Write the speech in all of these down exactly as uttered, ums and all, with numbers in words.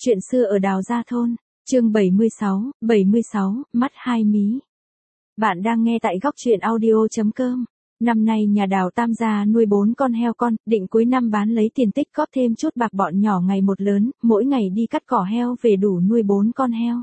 Chuyện xưa ở Đào Gia Thôn, chương bảy mươi sáu, bảy mươi sáu, mắt hai mí. Bạn đang nghe tại góc truyện audio chấm com. Năm nay nhà Đào Tam gia nuôi bốn con heo con, định cuối năm bán lấy tiền tích góp thêm chút bạc bọn nhỏ ngày một lớn, mỗi ngày đi cắt cỏ heo về đủ nuôi bốn con heo.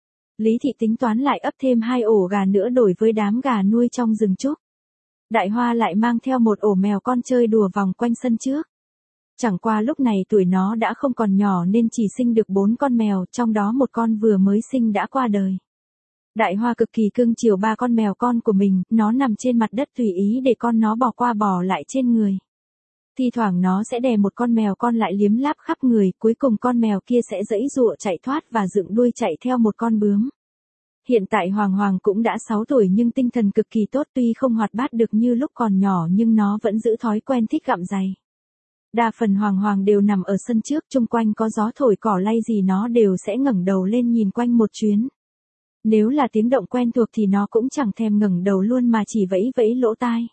Lý Thị tính toán lại ấp thêm hai ổ gà nữa đổi với đám gà nuôi trong rừng trúc. Đại Hoa lại mang theo một ổ mèo con chơi đùa vòng quanh sân trước. Chẳng qua lúc này tuổi nó đã không còn nhỏ nên chỉ sinh được bốn con mèo, trong đó một con vừa mới sinh đã qua đời. Đại Hoa cực kỳ cưng chiều ba con mèo con của mình, nó nằm trên mặt đất tùy ý để con nó bò qua bò lại trên người. Thi thoảng nó sẽ đè một con mèo con lại liếm láp khắp người, cuối cùng con mèo kia sẽ giãy giụa chạy thoát và dựng đuôi chạy theo một con bướm. Hiện tại Hoàng Hoàng cũng đã sáu tuổi nhưng tinh thần cực kỳ tốt, tuy không hoạt bát được như lúc còn nhỏ nhưng nó vẫn giữ thói quen thích gặm giày. Đa phần Hoàng Hoàng đều nằm ở sân trước, chung quanh có gió thổi cỏ lay gì nó đều sẽ ngẩng đầu lên nhìn quanh một chuyến. Nếu là tiếng động quen thuộc thì nó cũng chẳng thèm ngẩng đầu luôn mà chỉ vẫy vẫy lỗ tai.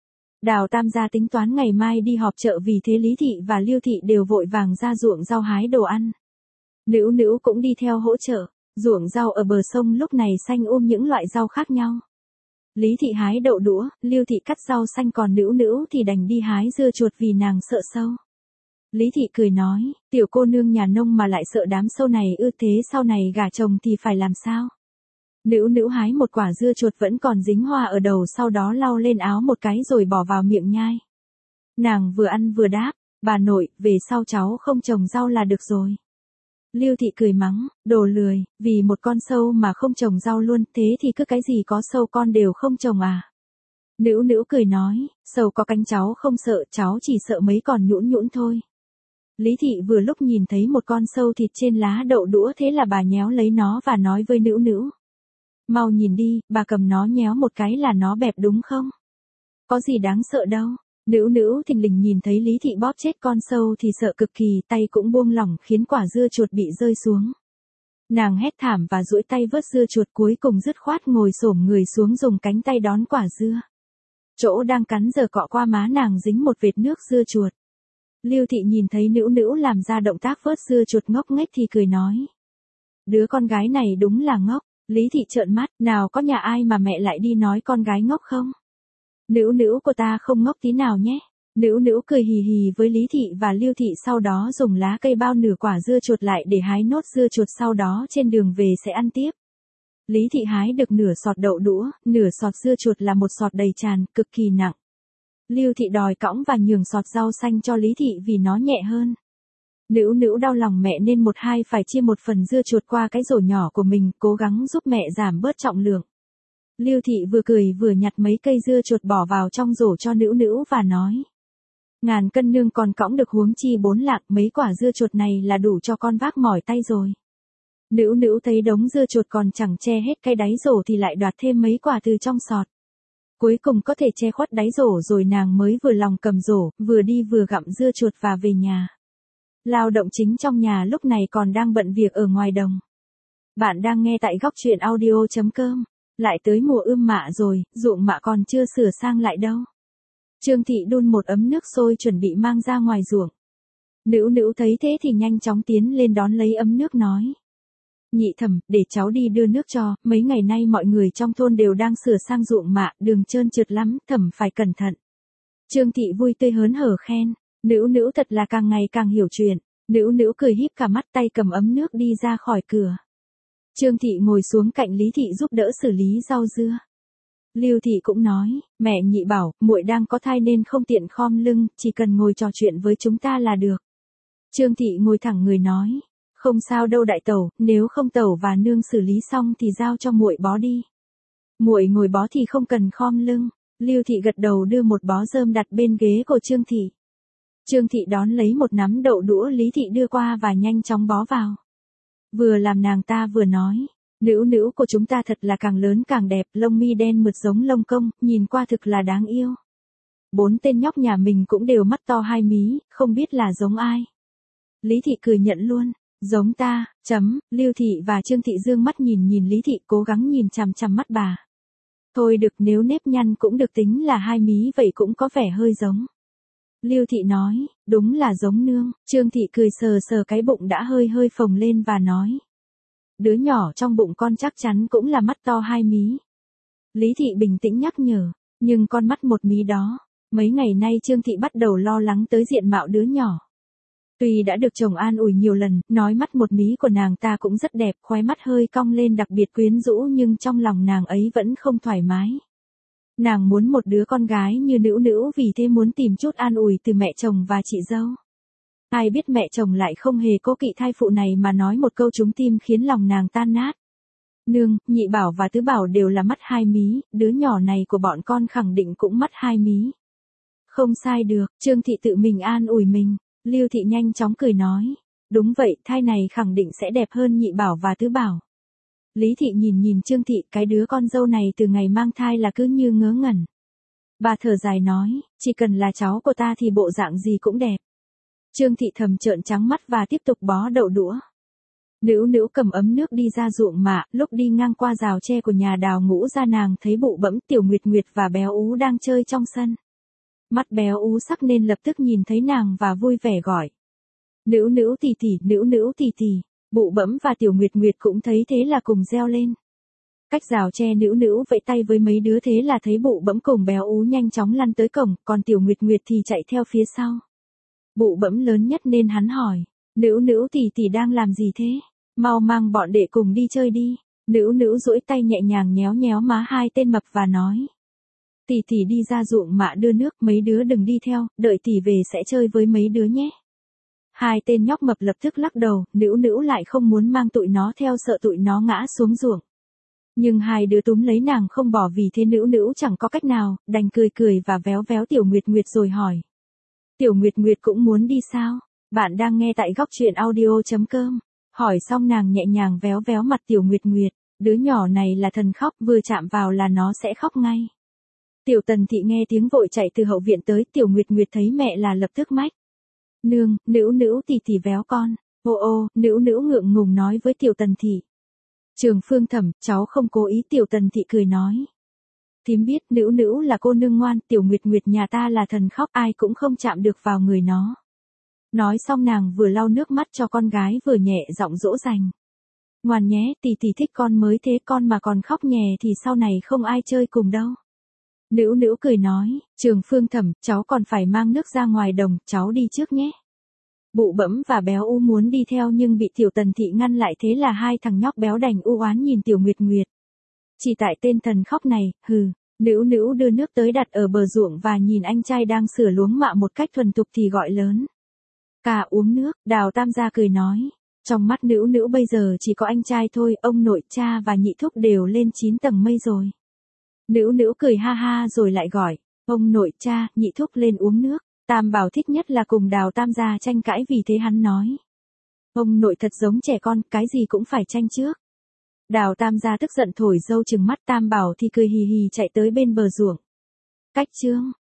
Đào Tam gia tính toán ngày mai đi họp chợ, vì thế Lý Thị và Lưu Thị đều vội vàng ra ruộng rau hái đồ ăn. Nữu Nữu cũng đi theo hỗ trợ. Ruộng rau ở bờ sông lúc này xanh um những loại rau khác nhau. Lý Thị hái đậu đũa, Lưu Thị cắt rau xanh, còn Nữu Nữu thì đành đi hái dưa chuột vì nàng sợ sâu. Lý Thị cười nói, tiểu cô nương nhà nông mà lại sợ đám sâu này ư, thế sau này gả chồng thì phải làm sao? Nữu Nữu hái một quả dưa chuột vẫn còn dính hoa ở đầu, sau đó lau lên áo một cái rồi bỏ vào miệng nhai. Nàng vừa ăn vừa đáp, bà nội, về sau cháu không trồng rau là được rồi. Lưu Thị cười mắng, đồ lười, vì một con sâu mà không trồng rau luôn, thế thì cứ cái gì có sâu con đều không trồng à? Nữu Nữu cười nói, sâu có cánh cháu không sợ, cháu chỉ sợ mấy con nhũn nhũn thôi. Lý Thị vừa lúc nhìn thấy một con sâu thịt trên lá đậu đũa, thế là bà nhéo lấy nó và nói với Nữu Nữu. Mau nhìn đi, bà cầm nó nhéo một cái là nó bẹp đúng không? Có gì đáng sợ đâu. Nữu Nữu thình lình nhìn thấy Lý Thị bóp chết con sâu thì sợ cực kỳ, tay cũng buông lỏng khiến quả dưa chuột bị rơi xuống. Nàng hét thảm và duỗi tay vớt dưa chuột, cuối cùng dứt khoát ngồi xổm người xuống dùng cánh tay đón quả dưa. Chỗ đang cắn giờ cọ qua má nàng dính một vệt nước dưa chuột. Lưu Thị nhìn thấy Nữu Nữu làm ra động tác vớt dưa chuột ngốc nghếch thì cười nói. Đứa con gái này đúng là ngốc. Lý Thị trợn mắt, nào có nhà ai mà mẹ lại đi nói con gái ngốc không? Nữu Nữu của ta không ngốc tí nào nhé. Nữu Nữu cười hì hì với Lý Thị và Lưu Thị, sau đó dùng lá cây bao nửa quả dưa chuột lại để hái nốt dưa chuột, sau đó trên đường về sẽ ăn tiếp. Lý Thị hái được nửa sọt đậu đũa, nửa sọt dưa chuột là một sọt đầy tràn, cực kỳ nặng. Lưu Thị đòi cõng và nhường sọt rau xanh cho Lý Thị vì nó nhẹ hơn. Nữu Nữu đau lòng mẹ nên một hai phải chia một phần dưa chuột qua cái rổ nhỏ của mình, cố gắng giúp mẹ giảm bớt trọng lượng. Lưu Thị vừa cười vừa nhặt mấy cây dưa chuột bỏ vào trong rổ cho Nữu Nữu và nói. Ngàn cân nương còn cõng được huống chi bốn lạng, mấy quả dưa chuột này là đủ cho con vác mỏi tay rồi. Nữu Nữu thấy đống dưa chuột còn chẳng che hết cái đáy rổ thì lại đoạt thêm mấy quả từ trong sọt. Cuối cùng có thể che khuất đáy rổ rồi nàng mới vừa lòng cầm rổ, vừa đi vừa gặm dưa chuột và về nhà. Lao động chính trong nhà lúc này còn đang bận việc ở ngoài đồng. Bạn đang nghe tại góc truyện audio chấm com. Lại tới mùa ươm mạ rồi, ruộng mạ còn chưa sửa sang lại đâu. Trương Thị đun một ấm nước sôi chuẩn bị mang ra ngoài ruộng. Nữu Nữu thấy thế thì nhanh chóng tiến lên đón lấy ấm nước nói. Nhị thẩm, để cháu đi đưa nước cho, mấy ngày nay mọi người trong thôn đều đang sửa sang ruộng mạ, đường trơn trượt lắm, thẩm phải cẩn thận. Trương Thị vui tươi hớn hở khen, Nữu Nữu thật là càng ngày càng hiểu chuyện. Nữu Nữu cười híp cả mắt, tay cầm ấm nước đi ra khỏi cửa. Trương Thị ngồi xuống cạnh Lý Thị giúp đỡ xử lý rau dưa. Lưu Thị cũng nói, mẹ nhị bảo, muội đang có thai nên không tiện khom lưng, chỉ cần ngồi trò chuyện với chúng ta là được. Trương Thị ngồi thẳng người nói, không sao đâu đại tẩu, nếu không tẩu và nương xử lý xong thì giao cho muội bó đi. Muội ngồi bó thì không cần khom lưng. Lưu Thị gật đầu đưa một bó rơm đặt bên ghế của Trương Thị. Trương Thị đón lấy một nắm đậu đũa Lý Thị đưa qua và nhanh chóng bó vào. Vừa làm nàng ta vừa nói, Nữu Nữu của chúng ta thật là càng lớn càng đẹp, lông mi đen mượt giống lông công, nhìn qua thực là đáng yêu. Bốn tên nhóc nhà mình cũng đều mắt to hai mí, không biết là giống ai. Lý Thị cười nhận luôn, giống ta, chấm. Lưu Thị và Trương Thị dương mắt nhìn nhìn Lý Thị, cố gắng nhìn chằm chằm mắt bà. Thôi được, nếu nếp nhăn cũng được tính là hai mí vậy cũng có vẻ hơi giống. Lưu Thị nói, đúng là giống nương. Trương Thị cười sờ sờ cái bụng đã hơi hơi phồng lên và nói. Đứa nhỏ trong bụng con chắc chắn cũng là mắt to hai mí. Lý Thị bình tĩnh nhắc nhở, nhưng con mắt một mí đó. Mấy ngày nay Trương Thị bắt đầu lo lắng tới diện mạo đứa nhỏ. Tuy đã được chồng an ủi nhiều lần, nói mắt một mí của nàng ta cũng rất đẹp, khóe mắt hơi cong lên đặc biệt quyến rũ nhưng trong lòng nàng ấy vẫn không thoải mái. Nàng muốn một đứa con gái như Nữu Nữu, vì thế muốn tìm chút an ủi từ mẹ chồng và chị dâu. Ai biết mẹ chồng lại không hề cố kỵ thai phụ này mà nói một câu trúng tim khiến lòng nàng tan nát. Nương, Nhị Bảo và Tứ Bảo đều là mắt hai mí, đứa nhỏ này của bọn con khẳng định cũng mắt hai mí. Không sai được, Trương Thị tự mình an ủi mình. Lưu Thị nhanh chóng cười nói, đúng vậy, thai này khẳng định sẽ đẹp hơn Nhị Bảo và Tứ Bảo. Lý Thị nhìn nhìn Trương Thị, cái đứa con dâu này từ ngày mang thai là cứ như ngớ ngẩn. Bà thở dài nói, chỉ cần là cháu của ta thì bộ dạng gì cũng đẹp. Trương Thị thầm trợn trắng mắt và tiếp tục bó đậu đũa. Nữu Nữu cầm ấm nước đi ra ruộng mạ, lúc đi ngang qua rào tre của nhà Đào Ngũ ra nàng thấy Bụ Bẫm, Tiểu Nguyệt Nguyệt và Béo Ú đang chơi trong sân. Mắt Béo Ú sắc nên lập tức nhìn thấy nàng và vui vẻ gọi. Nữu Nữu tỉ tỉ, Nữu Nữu tỉ tỉ. Bụ Bẫm và Tiểu Nguyệt Nguyệt cũng thấy thế là cùng reo lên. Cách rào tre Nữu Nữu vẫy tay với mấy đứa, thế là thấy Bụ Bẫm cùng Béo Ú nhanh chóng lăn tới cổng, còn Tiểu Nguyệt Nguyệt thì chạy theo phía sau. Bụ Bẫm lớn nhất nên hắn hỏi, Nữu Nữu tỉ tỉ đang làm gì thế? Mau mang bọn đệ cùng đi chơi đi. Nữu Nữu duỗi tay nhẹ nhàng nhéo nhéo má hai tên mập và nói. Tỷ tỷ đi ra ruộng mạ đưa nước, mấy đứa đừng đi theo, đợi tỷ về sẽ chơi với mấy đứa nhé. Hai tên nhóc mập lập tức lắc đầu, Nữu Nữu lại không muốn mang tụi nó theo, sợ tụi nó ngã xuống ruộng. Nhưng hai đứa túm lấy nàng không bỏ, vì thế Nữu Nữu chẳng có cách nào, đành cười cười và véo véo Tiểu Nguyệt Nguyệt rồi hỏi. Tiểu Nguyệt Nguyệt cũng muốn đi sao? Bạn đang nghe tại góc truyện audio chấm com. Hỏi xong nàng nhẹ nhàng véo véo mặt Tiểu Nguyệt Nguyệt, đứa nhỏ này là thần khóc, vừa chạm vào là nó sẽ khóc ngay. Tiểu Tần Thị nghe tiếng vội chạy từ hậu viện tới, Tiểu Nguyệt Nguyệt thấy mẹ là lập tức mách. Nương, Nữu Nữu tỉ tỉ véo con. Ô ô, Nữu Nữu ngượng ngùng nói với Tiểu Tần Thị. Trường Phương Thẩm, cháu không cố ý. Tiểu Tần Thị cười nói. Thím biết Nữu Nữu là cô nương ngoan, Tiểu Nguyệt Nguyệt nhà ta là thần khóc, ai cũng không chạm được vào người nó. Nói xong nàng vừa lau nước mắt cho con gái vừa nhẹ giọng dỗ dành. Ngoan nhé, tỉ tỉ thích con mới thế, con mà còn khóc nhè thì sau này không ai chơi cùng đâu. Nữu Nữu cười nói, Trường Phương Thẩm, cháu còn phải mang nước ra ngoài đồng, cháu đi trước nhé. Bụ Bẫm và Béo U muốn đi theo nhưng bị Tiểu Tần Thị ngăn lại, thế là hai thằng nhóc béo đành u oán nhìn Tiểu Nguyệt Nguyệt. Chỉ tại tên thần khóc này, hừ. Nữu Nữu đưa nước tới đặt ở bờ ruộng và nhìn anh trai đang sửa luống mạ một cách thuần thục thì gọi lớn. Cả uống nước. Đào Tam gia cười nói, trong mắt Nữu Nữu bây giờ chỉ có anh trai thôi, ông nội, cha và nhị thúc đều lên chín tầng mây rồi. Nữu Nữu cười ha ha rồi lại gọi, ông nội, cha, nhị thúc lên uống nước. Tam Bảo thích nhất là cùng Đào Tam gia tranh cãi, vì thế hắn nói. Ông nội thật giống trẻ con, cái gì cũng phải tranh trước. Đào Tam gia tức giận thổi râu trừng mắt, Tam Bảo thì cười hì hì chạy tới bên bờ ruộng. Cách chương